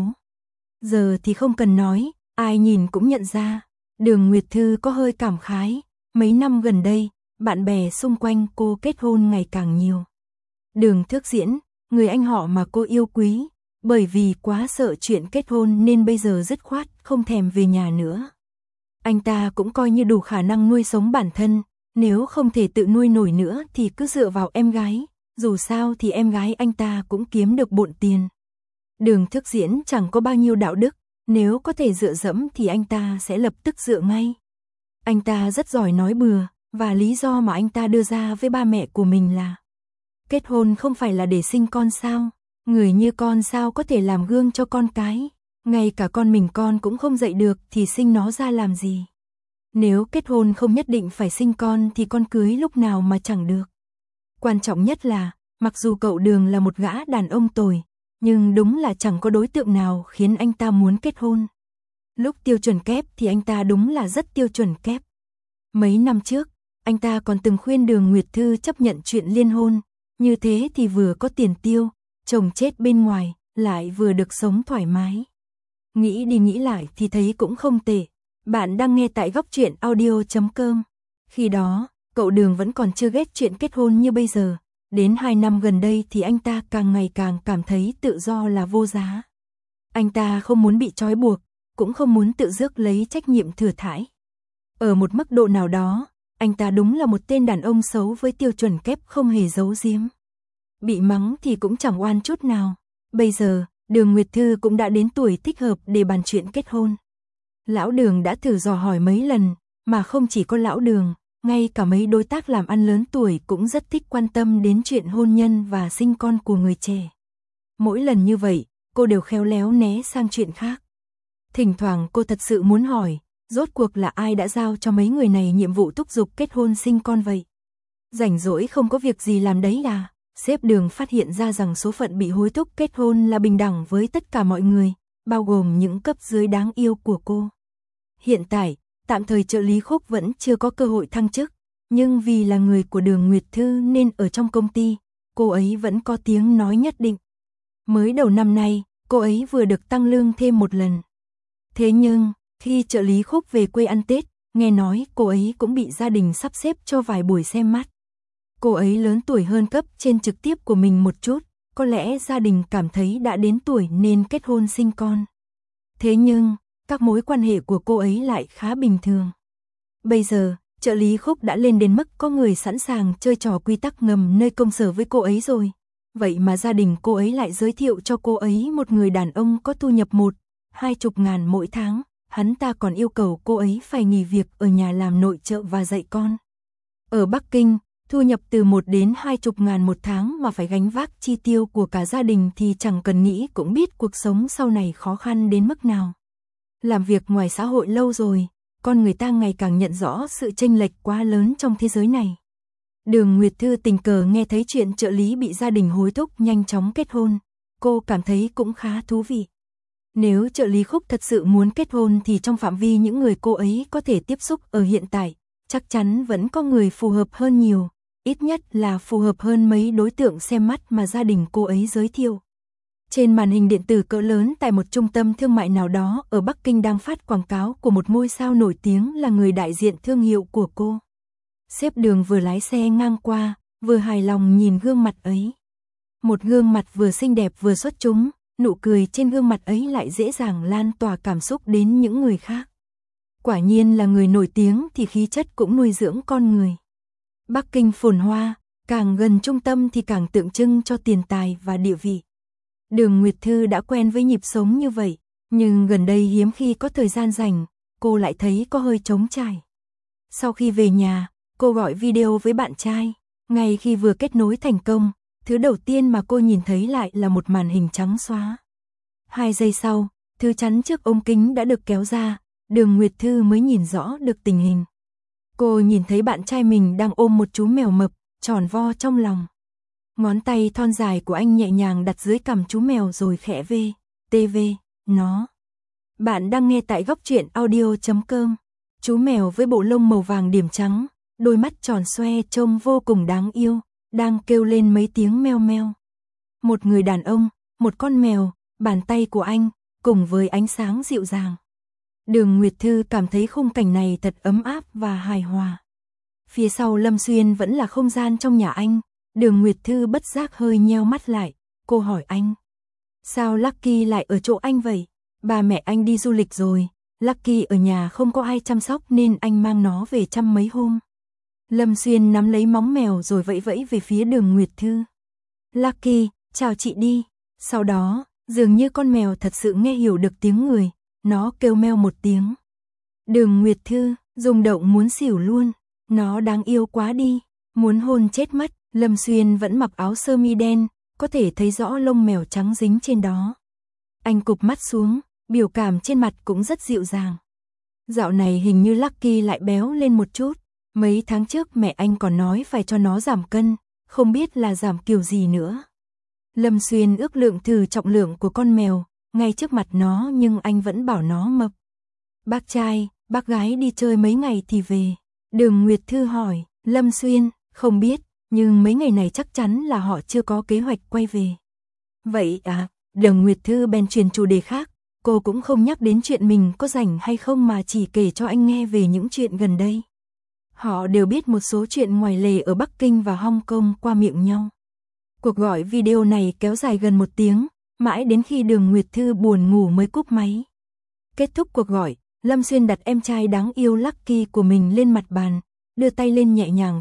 Giờ thì không cần nói, ai nhìn cũng nhận ra. Đường Nguyệt Thư có hơi cảm khái, mấy năm gần đây, bạn bè xung quanh cô kết hôn ngày càng nhiều. Đường Thước Diễn, người anh họ mà cô yêu quý, bởi vì quá sợ chuyện kết hôn nên bây giờ dứt khoát không thèm về nhà nữa. Anh ta cũng coi như đủ khả năng nuôi sống bản thân, nếu không thể tự nuôi nổi nữa thì cứ dựa vào em gái, dù sao thì em gái anh ta cũng kiếm được bộn tiền. Đường Thước Diễn chẳng có bao nhiêu đạo đức, nếu có thể dựa dẫm thì anh ta sẽ lập tức dựa ngay. Anh ta rất giỏi nói bừa, và lý do mà anh ta đưa ra với ba mẹ của mình là kết hôn không phải là để sinh con sao, người như con sao có thể làm gương cho con cái, ngay cả con mình con cũng không dạy được thì sinh nó ra làm gì. Nếu kết hôn không nhất định phải sinh con thì con cưới lúc nào mà chẳng được. Quan trọng nhất là, mặc dù cậu Đường là một gã đàn ông tồi, nhưng đúng là chẳng có đối tượng nào khiến anh ta muốn kết hôn. Lúc tiêu chuẩn kép thì anh ta đúng là rất tiêu chuẩn kép. Mấy năm trước, anh ta còn từng khuyên Đường Nguyệt Thư chấp nhận chuyện liên hôn, như thế thì vừa có tiền tiêu, chồng chết bên ngoài, lại vừa được sống thoải mái. Nghĩ đi nghĩ lại thì thấy cũng không tệ. Bạn đang nghe tại Góc Truyện Audio.com. Khi đó, cậu Đường vẫn còn chưa ghét chuyện kết hôn như bây giờ. Đến 2 năm gần đây thì anh ta càng ngày càng cảm thấy tự do là vô giá. Anh ta không muốn bị trói buộc, cũng không muốn tự rước lấy trách nhiệm thừa thãi. Ở một mức độ nào đó, anh ta đúng là một tên đàn ông xấu với tiêu chuẩn kép không hề giấu giếm. Bị mắng thì cũng chẳng oan chút nào. Bây giờ, Đường Nguyệt Thư cũng đã đến tuổi thích hợp để bàn chuyện kết hôn. Lão Đường đã thử dò hỏi mấy lần, mà không chỉ có Lão Đường, ngay cả mấy đối tác làm ăn lớn tuổi cũng rất thích quan tâm đến chuyện hôn nhân và sinh con của người trẻ. Mỗi lần như vậy, cô đều khéo léo né sang chuyện khác. Thỉnh thoảng cô thật sự muốn hỏi, rốt cuộc là ai đã giao cho mấy người này nhiệm vụ thúc giục kết hôn sinh con vậy? Rảnh rỗi không có việc gì làm đấy à? Sếp Đường phát hiện ra rằng số phận bị hối thúc kết hôn là bình đẳng với tất cả mọi người, bao gồm những cấp dưới đáng yêu của cô. Hiện tại, tạm thời trợ lý Khúc vẫn chưa có cơ hội thăng chức, nhưng vì là người của Đường Nguyệt Thư nên ở trong công ty, cô ấy vẫn có tiếng nói nhất định. Mới đầu năm nay, cô ấy vừa được tăng lương thêm một lần. Thế nhưng, khi trợ lý Khúc về quê ăn Tết, nghe nói cô ấy cũng bị gia đình sắp xếp cho vài buổi xem mắt. Cô ấy lớn tuổi hơn cấp trên trực tiếp của mình một chút, có lẽ gia đình cảm thấy đã đến tuổi nên kết hôn sinh con. Thế nhưng, các mối quan hệ của cô ấy lại khá bình thường. Bây giờ, trợ lý Khúc đã lên đến mức có người sẵn sàng chơi trò quy tắc ngầm nơi công sở với cô ấy rồi. Vậy mà gia đình cô ấy lại giới thiệu cho cô ấy một người đàn ông có thu nhập 1-20 ngàn mỗi tháng. Hắn ta còn yêu cầu cô ấy phải nghỉ việc ở nhà làm nội trợ và dạy con. Ở Bắc Kinh, thu nhập từ 1 đến 20 ngàn một tháng mà phải gánh vác chi tiêu của cả gia đình thì chẳng cần nghĩ cũng biết cuộc sống sau này khó khăn đến mức nào. Làm việc ngoài xã hội lâu rồi, con người ta ngày càng nhận rõ sự chênh lệch quá lớn trong thế giới này. Đường Nguyệt Thư tình cờ nghe thấy chuyện trợ lý bị gia đình hối thúc nhanh chóng kết hôn, cô cảm thấy cũng khá thú vị. Nếu trợ lý Khúc thật sự muốn kết hôn thì trong phạm vi những người cô ấy có thể tiếp xúc ở hiện tại, chắc chắn vẫn có người phù hợp hơn nhiều, ít nhất là phù hợp hơn mấy đối tượng xem mắt mà gia đình cô ấy giới thiệu. Trên màn hình điện tử cỡ lớn tại một trung tâm thương mại nào đó ở Bắc Kinh đang phát quảng cáo của một ngôi sao nổi tiếng là người đại diện thương hiệu của cô. Sếp Đường vừa lái xe ngang qua, vừa hài lòng nhìn gương mặt ấy. Một gương mặt vừa xinh đẹp vừa xuất chúng, nụ cười trên gương mặt ấy lại dễ dàng lan tỏa cảm xúc đến những người khác. Quả nhiên là người nổi tiếng thì khí chất cũng nuôi dưỡng con người. Bắc Kinh phồn hoa, càng gần trung tâm thì càng tượng trưng cho tiền tài và địa vị. Đường Nguyệt Thư đã quen với nhịp sống như vậy, nhưng gần đây hiếm khi có thời gian rảnh, cô lại thấy có hơi trống trải. Sau khi về nhà, cô gọi video với bạn trai, ngay khi vừa kết nối thành công, thứ đầu tiên mà cô nhìn thấy lại là một màn hình trắng xóa. 2 giây sau, thứ chắn trước ống kính đã được kéo ra, Đường Nguyệt Thư mới nhìn rõ được tình hình. Cô nhìn thấy bạn trai mình đang ôm một chú mèo mập, tròn vo trong lòng. Ngón tay thon dài của anh nhẹ nhàng đặt dưới cằm chú mèo rồi khẽ TV, nó. Bạn đang nghe tại Góc Truyện Audio.com. Chú mèo với bộ lông màu vàng điểm trắng, đôi mắt tròn xoe trông vô cùng đáng yêu, đang kêu lên mấy tiếng meo meo. Một người đàn ông, một con mèo, bàn tay của anh, cùng với ánh sáng dịu dàng. Đường Nguyệt Thư cảm thấy khung cảnh này thật ấm áp và hài hòa. Phía sau Lâm Xuyên vẫn là không gian trong nhà anh. Đường Nguyệt Thư bất giác hơi nheo mắt lại, cô hỏi anh. Sao Lucky lại ở chỗ anh vậy? Ba mẹ anh đi du lịch rồi, Lucky ở nhà không có ai chăm sóc nên anh mang nó về chăm mấy hôm. Lâm Xuyên nắm lấy móng mèo rồi vẫy vẫy về phía Đường Nguyệt Thư. Lucky, chào chị đi. Sau đó, dường như con mèo thật sự nghe hiểu được tiếng người, nó kêu meo một tiếng. Đường Nguyệt Thư, rung động muốn xỉu luôn, nó đáng yêu quá đi, muốn hôn chết mất. Lâm Xuyên vẫn mặc áo sơ mi đen, có thể thấy rõ lông mèo trắng dính trên đó. Anh cụp mắt xuống, biểu cảm trên mặt cũng rất dịu dàng. Dạo này hình như Lucky lại béo lên một chút, mấy tháng trước mẹ anh còn nói phải cho nó giảm cân, không biết là giảm kiểu gì nữa. Lâm Xuyên ước lượng thử trọng lượng của con mèo, ngay trước mặt nó nhưng anh vẫn bảo nó mập. Bác trai, bác gái đi chơi mấy ngày thì về. Đường Nguyệt Thư hỏi, Lâm Xuyên, không biết, nhưng mấy ngày này chắc chắn là họ chưa có kế hoạch quay về. Vậy à, Đường Nguyệt Thư bèn chuyển chủ đề khác, cô cũng không nhắc đến chuyện mình có rảnh hay không mà chỉ kể cho anh nghe về những chuyện gần đây. Họ đều biết một số chuyện ngoài lề ở Bắc Kinh và Hong Kong qua miệng nhau. Cuộc gọi video này kéo dài gần 1 tiếng, mãi đến khi Đường Nguyệt Thư buồn ngủ mới cúp máy. Kết thúc cuộc gọi, Lâm Xuyên đặt em trai đáng yêu Lucky của mình lên mặt bàn, đưa tay lên nhẹ nhàng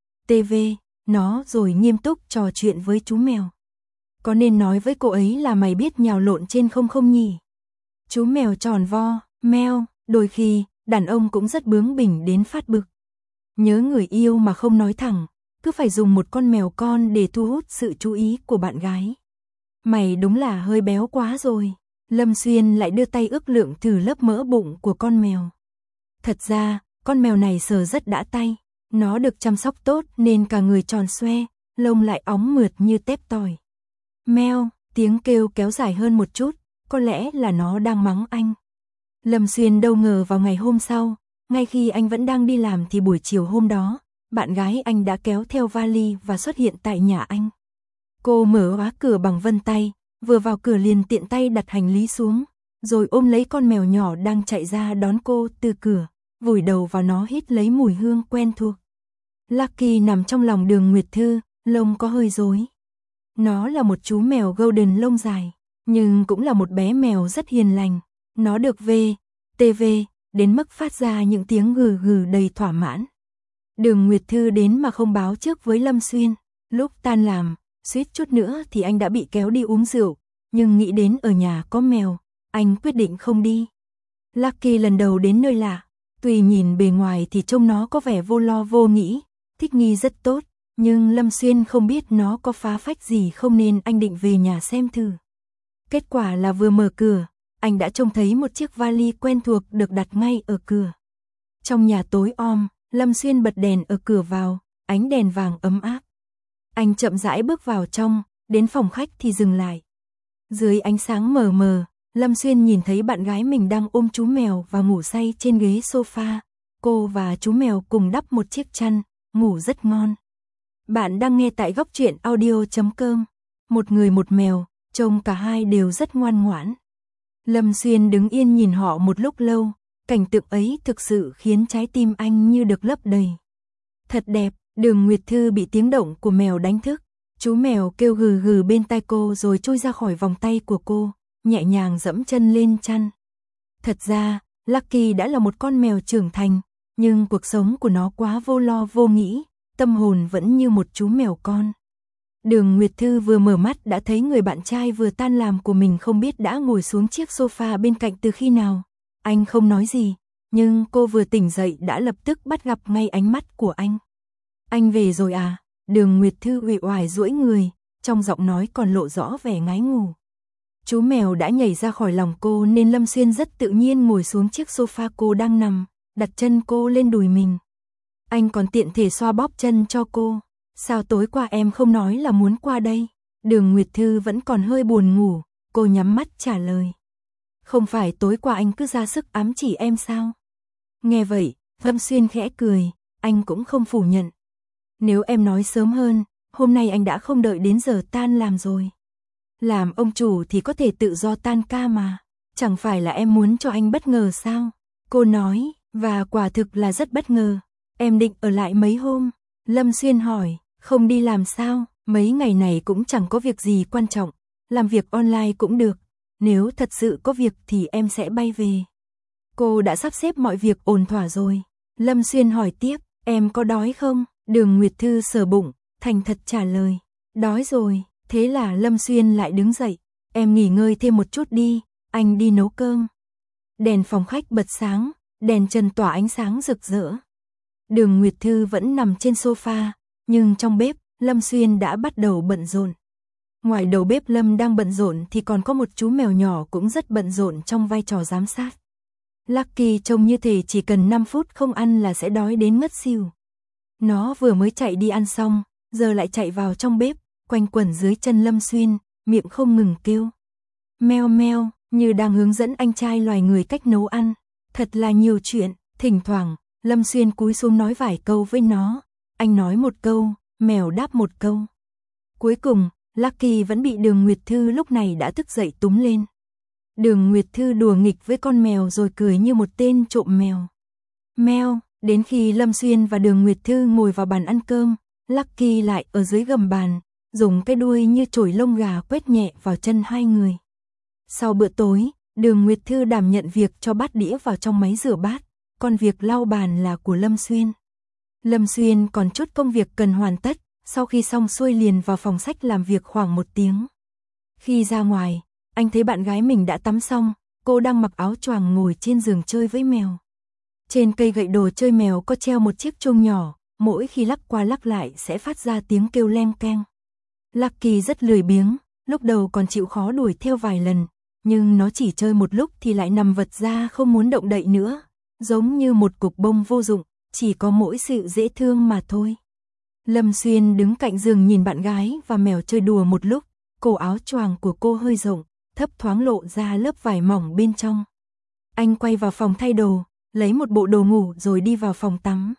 TV nó rồi nghiêm túc trò chuyện với chú mèo. Có nên nói với cô ấy là mày biết nhào lộn trên không không nhỉ? Chú mèo tròn vo, meo, đôi khi, đàn ông cũng rất bướng bỉnh đến phát bực. Nhớ người yêu mà không nói thẳng, cứ phải dùng một con mèo con để thu hút sự chú ý của bạn gái. Mày đúng là hơi béo quá rồi. Lâm Xuyên lại đưa tay ước lượng thử lớp mỡ bụng của con mèo. Thật ra, con mèo này sờ rất đã tay. Nó được chăm sóc tốt nên cả người tròn xoe, lông lại óng mượt như tép tỏi. Meo, tiếng kêu kéo dài hơn một chút, có lẽ là nó đang mắng anh. Lâm Xuyên đâu ngờ vào ngày hôm sau, ngay khi anh vẫn đang đi làm thì buổi chiều hôm đó, bạn gái anh đã kéo theo vali và xuất hiện tại nhà anh. Cô mở khóa cửa bằng vân tay, vừa vào cửa liền tiện tay đặt hành lý xuống, rồi ôm lấy con mèo nhỏ đang chạy ra đón cô từ cửa, vùi đầu vào nó hít lấy mùi hương quen thuộc. Lucky nằm trong lòng Đường Nguyệt Thư, lông có hơi rối. Nó là một chú mèo golden lông dài, nhưng cũng là một bé mèo rất hiền lành. Nó được TV đến mức phát ra những tiếng gừ gừ đầy thỏa mãn. Đường Nguyệt Thư đến mà không báo trước với Lâm Xuyên. Lúc tan làm, suýt chút nữa thì anh đã bị kéo đi uống rượu, nhưng nghĩ đến ở nhà có mèo, anh quyết định không đi. Lucky lần đầu đến nơi lạ, tuy nhìn bề ngoài thì trông nó có vẻ vô lo vô nghĩ, thích nghi rất tốt, nhưng Lâm Xuyên không biết nó có phá phách gì không nên anh định về nhà xem thử. Kết quả là vừa mở cửa, anh đã trông thấy một chiếc vali quen thuộc được đặt ngay ở cửa. Trong nhà tối om, Lâm Xuyên bật đèn ở cửa vào, ánh đèn vàng ấm áp. Anh chậm rãi bước vào trong, đến phòng khách thì dừng lại. Dưới ánh sáng mờ mờ, Lâm Xuyên nhìn thấy bạn gái mình đang ôm chú mèo và ngủ say trên ghế sofa. Cô và chú mèo cùng đắp một chiếc chăn, ngủ rất ngon. Bạn đang nghe tại Góc Truyện Audio.com. Một người một mèo, trông cả hai đều rất ngoan ngoãn. Lâm Xuyên đứng yên nhìn họ một lúc lâu, cảnh tượng ấy thực sự khiến trái tim anh như được lấp đầy. Thật đẹp. Đường Nguyệt Thư bị tiếng động của mèo đánh thức. Chú mèo kêu gừ gừ bên tai cô rồi chui ra khỏi vòng tay của cô, nhẹ nhàng dẫm chân lên chăn. Thật ra, Lucky đã là một con mèo trưởng thành, nhưng cuộc sống của nó quá vô lo vô nghĩ, tâm hồn vẫn như một chú mèo con. Đường Nguyệt Thư vừa mở mắt đã thấy người bạn trai vừa tan làm của mình không biết đã ngồi xuống chiếc sofa bên cạnh từ khi nào. Anh không nói gì, nhưng cô vừa tỉnh dậy đã lập tức bắt gặp ngay ánh mắt của anh. Anh về rồi à? Đường Nguyệt Thư uể oải duỗi người, trong giọng nói còn lộ rõ vẻ ngái ngủ. Chú mèo đã nhảy ra khỏi lòng cô nên Lâm Xuyên rất tự nhiên ngồi xuống chiếc sofa cô đang nằm, đặt chân cô lên đùi mình. Anh còn tiện thể xoa bóp chân cho cô. Sao tối qua em không nói là muốn qua đây? Đường Nguyệt Thư vẫn còn hơi buồn ngủ, cô nhắm mắt trả lời. Không phải tối qua anh cứ ra sức ám chỉ em sao? Nghe vậy, Lâm Xuyên khẽ cười, anh cũng không phủ nhận. Nếu em nói sớm hơn, hôm nay anh đã không đợi đến giờ tan làm rồi. Làm ông chủ thì có thể tự do tan ca mà. Chẳng phải là em muốn cho anh bất ngờ sao? Cô nói, và quả thực là rất bất ngờ. Em định ở lại mấy hôm? Lâm Xuyên hỏi, không đi làm sao? Mấy ngày này cũng chẳng có việc gì quan trọng. Làm việc online cũng được. Nếu thật sự có việc thì em sẽ bay về. Cô đã sắp xếp mọi việc ổn thỏa rồi. Lâm Xuyên hỏi tiếp, em có đói không? Đường Nguyệt Thư sờ bụng, thành thật trả lời. Đói rồi. Thế là Lâm Xuyên lại đứng dậy. Em nghỉ ngơi thêm một chút đi, anh đi nấu cơm. Đèn phòng khách bật sáng, đèn trần tỏa ánh sáng rực rỡ. Đường Nguyệt Thư vẫn nằm trên sofa, nhưng trong bếp, Lâm Xuyên đã bắt đầu bận rộn. Ngoài đầu bếp Lâm đang bận rộn thì còn có một chú mèo nhỏ cũng rất bận rộn trong vai trò giám sát. Lucky trông như thể chỉ cần 5 phút không ăn là sẽ đói đến ngất xỉu. Nó vừa mới chạy đi ăn xong, giờ lại chạy vào trong bếp, quanh quẩn dưới chân Lâm Xuyên, miệng không ngừng kêu. Meo meo, như đang hướng dẫn anh trai loài người cách nấu ăn. Thật là nhiều chuyện, thỉnh thoảng, Lâm Xuyên cúi xuống nói vài câu với nó. Anh nói một câu, mèo đáp một câu. Cuối cùng, Lucky vẫn bị Đường Nguyệt Thư lúc này đã tức dậy túm lên. Đường Nguyệt Thư đùa nghịch với con mèo rồi cười như một tên trộm mèo. Meo, đến khi Lâm Xuyên và Đường Nguyệt Thư ngồi vào bàn ăn cơm, Lucky lại ở dưới gầm bàn, dùng cái đuôi như chổi lông gà quét nhẹ vào chân hai người. Sau bữa tối, Đường Nguyệt Thư đảm nhận việc cho bát đĩa vào trong máy rửa bát, còn việc lau bàn là của Lâm Xuyên. Lâm Xuyên còn chút công việc cần hoàn tất, sau khi xong xuôi liền vào phòng sách làm việc khoảng 1 tiếng. Khi ra ngoài, anh thấy bạn gái mình đã tắm xong, cô đang mặc áo choàng ngồi trên giường chơi với mèo. Trên cây gậy đồ chơi mèo có treo một chiếc chuông nhỏ, mỗi khi lắc qua lắc lại sẽ phát ra tiếng kêu leng keng. Lucky rất lười biếng, lúc đầu còn chịu khó đuổi theo vài lần, nhưng nó chỉ chơi một lúc thì lại nằm vật ra không muốn động đậy nữa, giống như một cục bông vô dụng, chỉ có mỗi sự dễ thương mà thôi. Lâm Xuyên đứng cạnh giường nhìn bạn gái và mèo chơi đùa một lúc, cổ áo choàng của cô hơi rộng, thấp thoáng lộ ra lớp vải mỏng bên trong. Anh quay vào phòng thay đồ, lấy một bộ đồ ngủ rồi đi vào phòng tắm.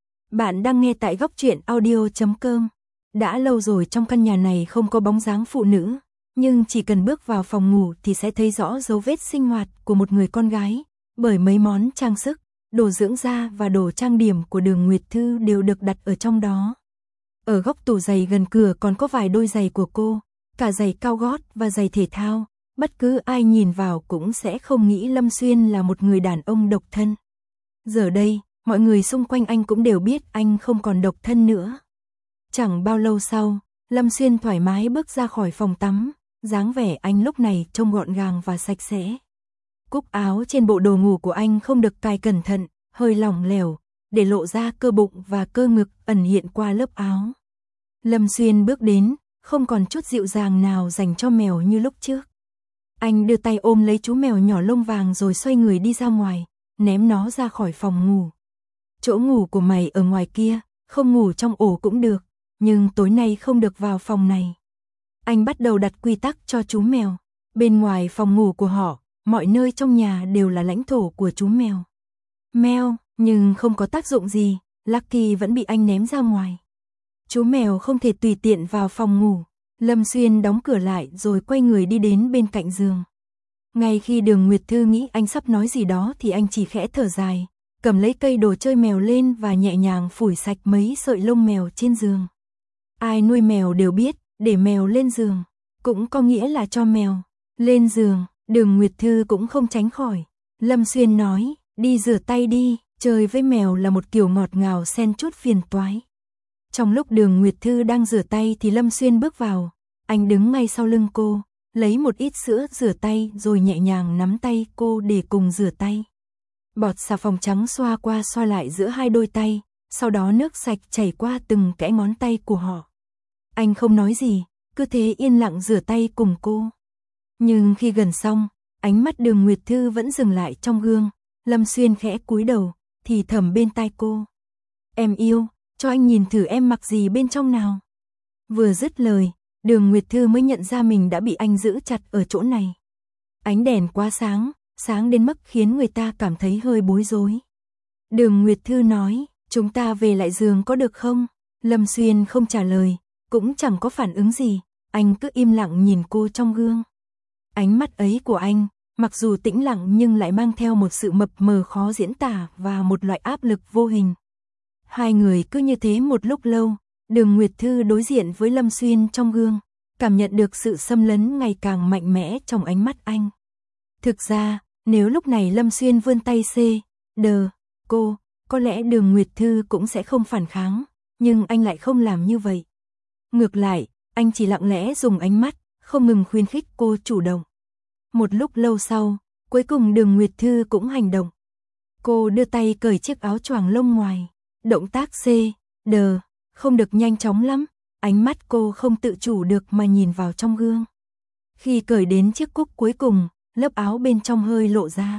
Bạn đang nghe tại Góc Truyện Audio.com. Đã lâu rồi trong căn nhà này không có bóng dáng phụ nữ, nhưng chỉ cần bước vào phòng ngủ thì sẽ thấy rõ dấu vết sinh hoạt của một người con gái, bởi mấy món trang sức, đồ dưỡng da và đồ trang điểm của Đường Nguyệt Thư đều được đặt ở trong đó. Ở góc tủ giày gần cửa còn có vài đôi giày của cô, cả giày cao gót và giày thể thao, bất cứ ai nhìn vào cũng sẽ không nghĩ Lâm Xuyên là một người đàn ông độc thân. Giờ đây, mọi người xung quanh anh cũng đều biết anh không còn độc thân nữa. Chẳng bao lâu sau, Lâm Xuyên thoải mái bước ra khỏi phòng tắm, dáng vẻ anh lúc này trông gọn gàng và sạch sẽ. Cúc áo trên bộ đồ ngủ của anh không được cài cẩn thận, hơi lỏng lẻo, để lộ ra cơ bụng và cơ ngực ẩn hiện qua lớp áo. Lâm Xuyên bước đến, không còn chút dịu dàng nào dành cho mèo như lúc trước. Anh đưa tay ôm lấy chú mèo nhỏ lông vàng rồi xoay người đi ra ngoài, ném nó ra khỏi phòng ngủ. Chỗ ngủ của mày ở ngoài kia, không ngủ trong ổ cũng được, nhưng tối nay không được vào phòng này. Anh bắt đầu đặt quy tắc cho chú mèo. Bên ngoài phòng ngủ của họ, mọi nơi trong nhà đều là lãnh thổ của chú mèo. Mèo, nhưng không có tác dụng gì, Lucky vẫn bị anh ném ra ngoài. Chú mèo không thể tùy tiện vào phòng ngủ. Lâm Xuyên đóng cửa lại rồi quay người đi đến bên cạnh giường. Ngay khi Đường Nguyệt Thư nghĩ anh sắp nói gì đó thì anh chỉ khẽ thở dài, cầm lấy cây đồ chơi mèo lên và nhẹ nhàng phủi sạch mấy sợi lông mèo trên giường. Ai nuôi mèo đều biết, để mèo lên giường, cũng có nghĩa là cho mèo lên giường. Đường Nguyệt Thư cũng không tránh khỏi. Lâm Xuyên nói, đi rửa tay đi, chơi với mèo là một kiểu ngọt ngào xen chút phiền toái. Trong lúc Đường Nguyệt Thư đang rửa tay thì Lâm Xuyên bước vào, anh đứng ngay sau lưng cô, lấy một ít sữa rửa tay rồi nhẹ nhàng nắm tay cô để cùng rửa tay. Bọt xà phòng trắng xoa qua xoa lại giữa hai đôi tay, sau đó nước sạch chảy qua từng kẽ ngón tay của họ. Anh không nói gì, cứ thế yên lặng rửa tay cùng cô. Nhưng khi gần xong, ánh mắt Đường Nguyệt Thư vẫn dừng lại trong gương. Lâm Xuyên khẽ cúi đầu, thì thầm bên tai cô. Em yêu, cho anh nhìn thử em mặc gì bên trong nào. Vừa dứt lời, Đường Nguyệt Thư mới nhận ra mình đã bị anh giữ chặt ở chỗ này. Ánh đèn quá sáng, sáng đến mức khiến người ta cảm thấy hơi bối rối. Đường Nguyệt Thư nói, chúng ta về lại giường có được không? Lâm Xuyên không trả lời, cũng chẳng có phản ứng gì, anh cứ im lặng nhìn cô trong gương. Ánh mắt ấy của anh, mặc dù tĩnh lặng nhưng lại mang theo một sự mập mờ khó diễn tả và một loại áp lực vô hình. Hai người cứ như thế một lúc lâu, Đường Nguyệt Thư đối diện với Lâm Xuyên trong gương, cảm nhận được sự xâm lấn ngày càng mạnh mẽ trong ánh mắt anh. Thực ra, nếu lúc này Lâm Xuyên vươn tay đờ cô, có lẽ Đường Nguyệt Thư cũng sẽ không phản kháng, nhưng anh lại không làm như vậy. Ngược lại, anh chỉ lặng lẽ dùng ánh mắt, không ngừng khuyến khích cô chủ động. Một lúc lâu sau, cuối cùng Đường Nguyệt Thư cũng hành động. Cô đưa tay cởi chiếc áo choàng lông ngoài. Động tác đờ không được nhanh chóng lắm, ánh mắt cô không tự chủ được mà nhìn vào trong gương. Khi cởi đến chiếc cúc cuối cùng, lớp áo bên trong hơi lộ ra.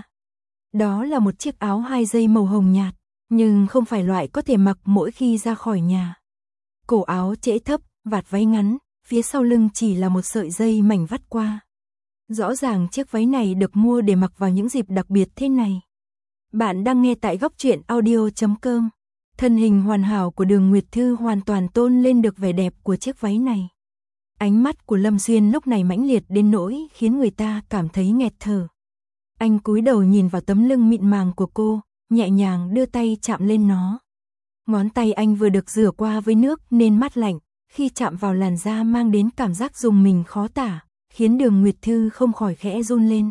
Đó là một chiếc áo 2 dây màu hồng nhạt, nhưng không phải loại có thể mặc mỗi khi ra khỏi nhà. Cổ áo trễ thấp, vạt váy ngắn, phía sau lưng chỉ là một sợi dây mảnh vắt qua. Rõ ràng chiếc váy này được mua để mặc vào những dịp đặc biệt thế này. Bạn đang nghe tại Góc Truyện Audio.com. Thân hình hoàn hảo của Đường Nguyệt Thư hoàn toàn tôn lên được vẻ đẹp của chiếc váy này. Ánh mắt của Lâm Xuyên lúc này mãnh liệt đến nỗi khiến người ta cảm thấy nghẹt thở. Anh cúi đầu nhìn vào tấm lưng mịn màng của cô, nhẹ nhàng đưa tay chạm lên nó. Ngón tay anh vừa được rửa qua với nước nên mát lạnh, khi chạm vào làn da mang đến cảm giác rùng mình khó tả, khiến Đường Nguyệt Thư không khỏi khẽ run lên.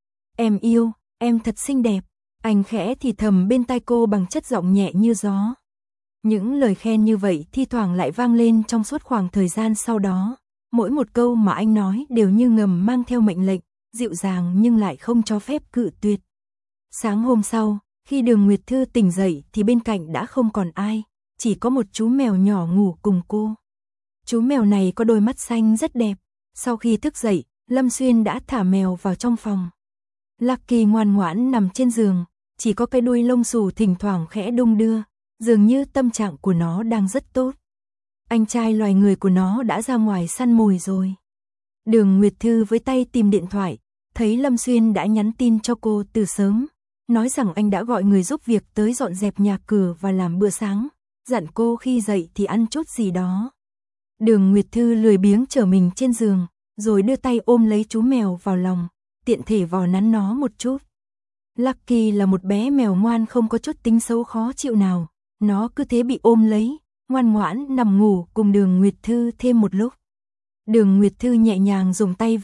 Em yêu, em thật xinh đẹp. Anh khẽ thì thầm bên tai cô bằng chất giọng nhẹ như gió. Những lời khen như vậy thi thoảng lại vang lên trong suốt khoảng thời gian sau đó. Mỗi một câu mà anh nói đều như ngầm mang theo mệnh lệnh, dịu dàng nhưng lại không cho phép cự tuyệt. Sáng hôm sau, khi Đường Nguyệt Thư tỉnh dậy thì bên cạnh đã không còn ai, chỉ có một chú mèo nhỏ ngủ cùng cô. Chú mèo này có đôi mắt xanh rất đẹp. Sau khi thức dậy, Lâm Xuyên đã thả mèo vào trong phòng. Lucky ngoan ngoãn nằm trên giường, chỉ có cái đuôi lông xù thỉnh thoảng khẽ đung đưa, dường như tâm trạng của nó đang rất tốt. Anh trai loài người của nó đã ra ngoài săn mồi rồi. Đường Nguyệt Thư với tay tìm điện thoại, thấy Lâm Xuyên đã nhắn tin cho cô từ sớm, nói rằng anh đã gọi người giúp việc tới dọn dẹp nhà cửa và làm bữa sáng, dặn cô khi dậy thì ăn chút gì đó. Đường Nguyệt Thư lười biếng trở mình trên giường, rồi đưa tay ôm lấy chú mèo vào lòng, tiện thể vò nắn nó một chút. Lucky là một bé mèo ngoan không có chút tính xấu khó chịu nào, nó cứ thế bị ôm lấy, ngoan ngoãn nằm ngủ cùng Đường Nguyệt Thư thêm một lúc. Đường Nguyệt Thư nhẹ nhàng dùng tay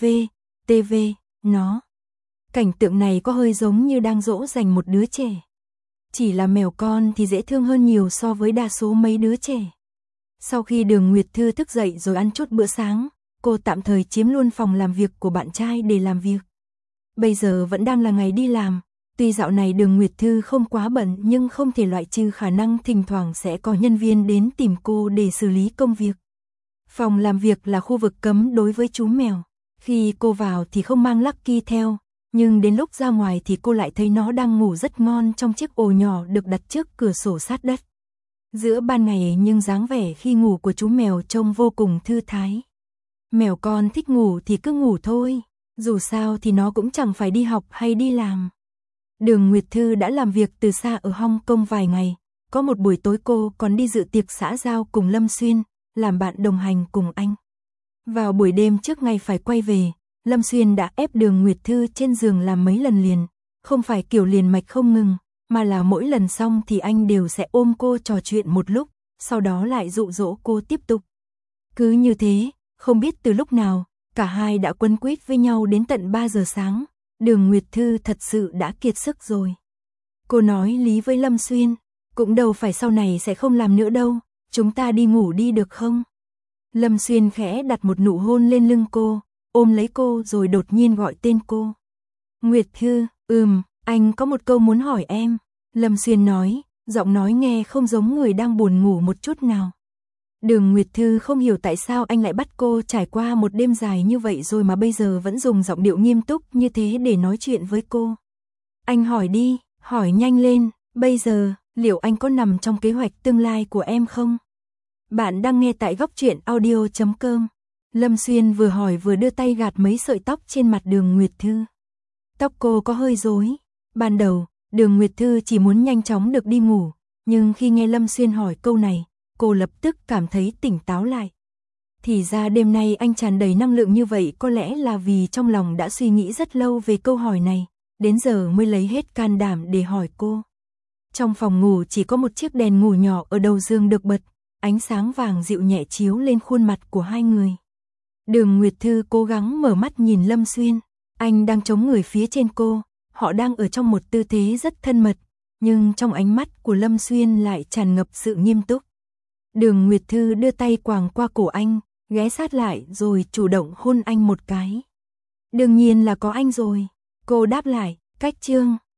TV nó. Cảnh tượng này có hơi giống như đang dỗ dành một đứa trẻ. Chỉ là mèo con thì dễ thương hơn nhiều so với đa số mấy đứa trẻ. Sau khi Đường Nguyệt Thư thức dậy rồi ăn chút bữa sáng, cô tạm thời chiếm luôn phòng làm việc của bạn trai để làm việc. Bây giờ vẫn đang là ngày đi làm, tuy dạo này Đường Nguyệt Thư không quá bận nhưng không thể loại trừ khả năng thỉnh thoảng sẽ có nhân viên đến tìm cô để xử lý công việc. Phòng làm việc là khu vực cấm đối với chú mèo. Khi cô vào thì không mang Lucky theo, nhưng đến lúc ra ngoài thì cô lại thấy nó đang ngủ rất ngon trong chiếc ổ nhỏ được đặt trước cửa sổ sát đất. Giữa ban ngày nhưng dáng vẻ khi ngủ của chú mèo trông vô cùng thư thái. Mèo con thích ngủ thì cứ ngủ thôi, dù sao thì nó cũng chẳng phải đi học hay đi làm. Đường Nguyệt Thư đã làm việc từ xa ở Hong Kong vài ngày, có một buổi tối cô còn đi dự tiệc xã giao cùng Lâm Xuyên, làm bạn đồng hành cùng anh. Vào buổi đêm trước ngày phải quay về, Lâm Xuyên đã ép Đường Nguyệt Thư trên giường làm mấy lần liền, không phải kiểu liền mạch không ngừng, mà là mỗi lần xong thì anh đều sẽ ôm cô trò chuyện một lúc, sau đó lại dụ dỗ cô tiếp tục. Cứ như thế, không biết từ lúc nào, cả hai đã quấn quýt với nhau đến tận 3 giờ sáng, Đường Nguyệt Thư thật sự đã kiệt sức rồi. Cô nói lý với Lâm Xuyên, cũng đâu phải sau này sẽ không làm nữa đâu, chúng ta đi ngủ đi được không? Lâm Xuyên khẽ đặt một nụ hôn lên lưng cô, ôm lấy cô rồi đột nhiên gọi tên cô. Nguyệt Thư, anh có một câu muốn hỏi em. Lâm Xuyên nói, giọng nói nghe không giống người đang buồn ngủ một chút nào. Đường Nguyệt Thư không hiểu tại sao anh lại bắt cô trải qua một đêm dài như vậy rồi mà bây giờ vẫn dùng giọng điệu nghiêm túc như thế để nói chuyện với cô. Anh hỏi đi, hỏi nhanh lên, bây giờ, liệu anh có nằm trong kế hoạch tương lai của em không? Bạn đang nghe tại goctruyện.audio.com. Lâm Xuyên vừa hỏi vừa đưa tay gạt mấy sợi tóc trên mặt Đường Nguyệt Thư. Tóc cô có hơi rối. Ban đầu, Đường Nguyệt Thư chỉ muốn nhanh chóng được đi ngủ, nhưng khi nghe Lâm Xuyên hỏi câu này, cô lập tức cảm thấy tỉnh táo lại. Thì ra đêm nay anh tràn đầy năng lượng như vậy có lẽ là vì trong lòng đã suy nghĩ rất lâu về câu hỏi này, đến giờ mới lấy hết can đảm để hỏi cô. Trong phòng ngủ chỉ có một chiếc đèn ngủ nhỏ ở đầu giường được bật, ánh sáng vàng dịu nhẹ chiếu lên khuôn mặt của hai người. Đường Nguyệt Thư cố gắng mở mắt nhìn Lâm Xuyên, anh đang chống người phía trên cô, họ đang ở trong một tư thế rất thân mật, nhưng trong ánh mắt của Lâm Xuyên lại tràn ngập sự nghiêm túc. Đường Nguyệt Thư đưa tay quàng qua cổ anh, ghé sát lại rồi chủ động hôn anh một cái. Đương nhiên là có anh rồi, cô đáp lại, cách chương.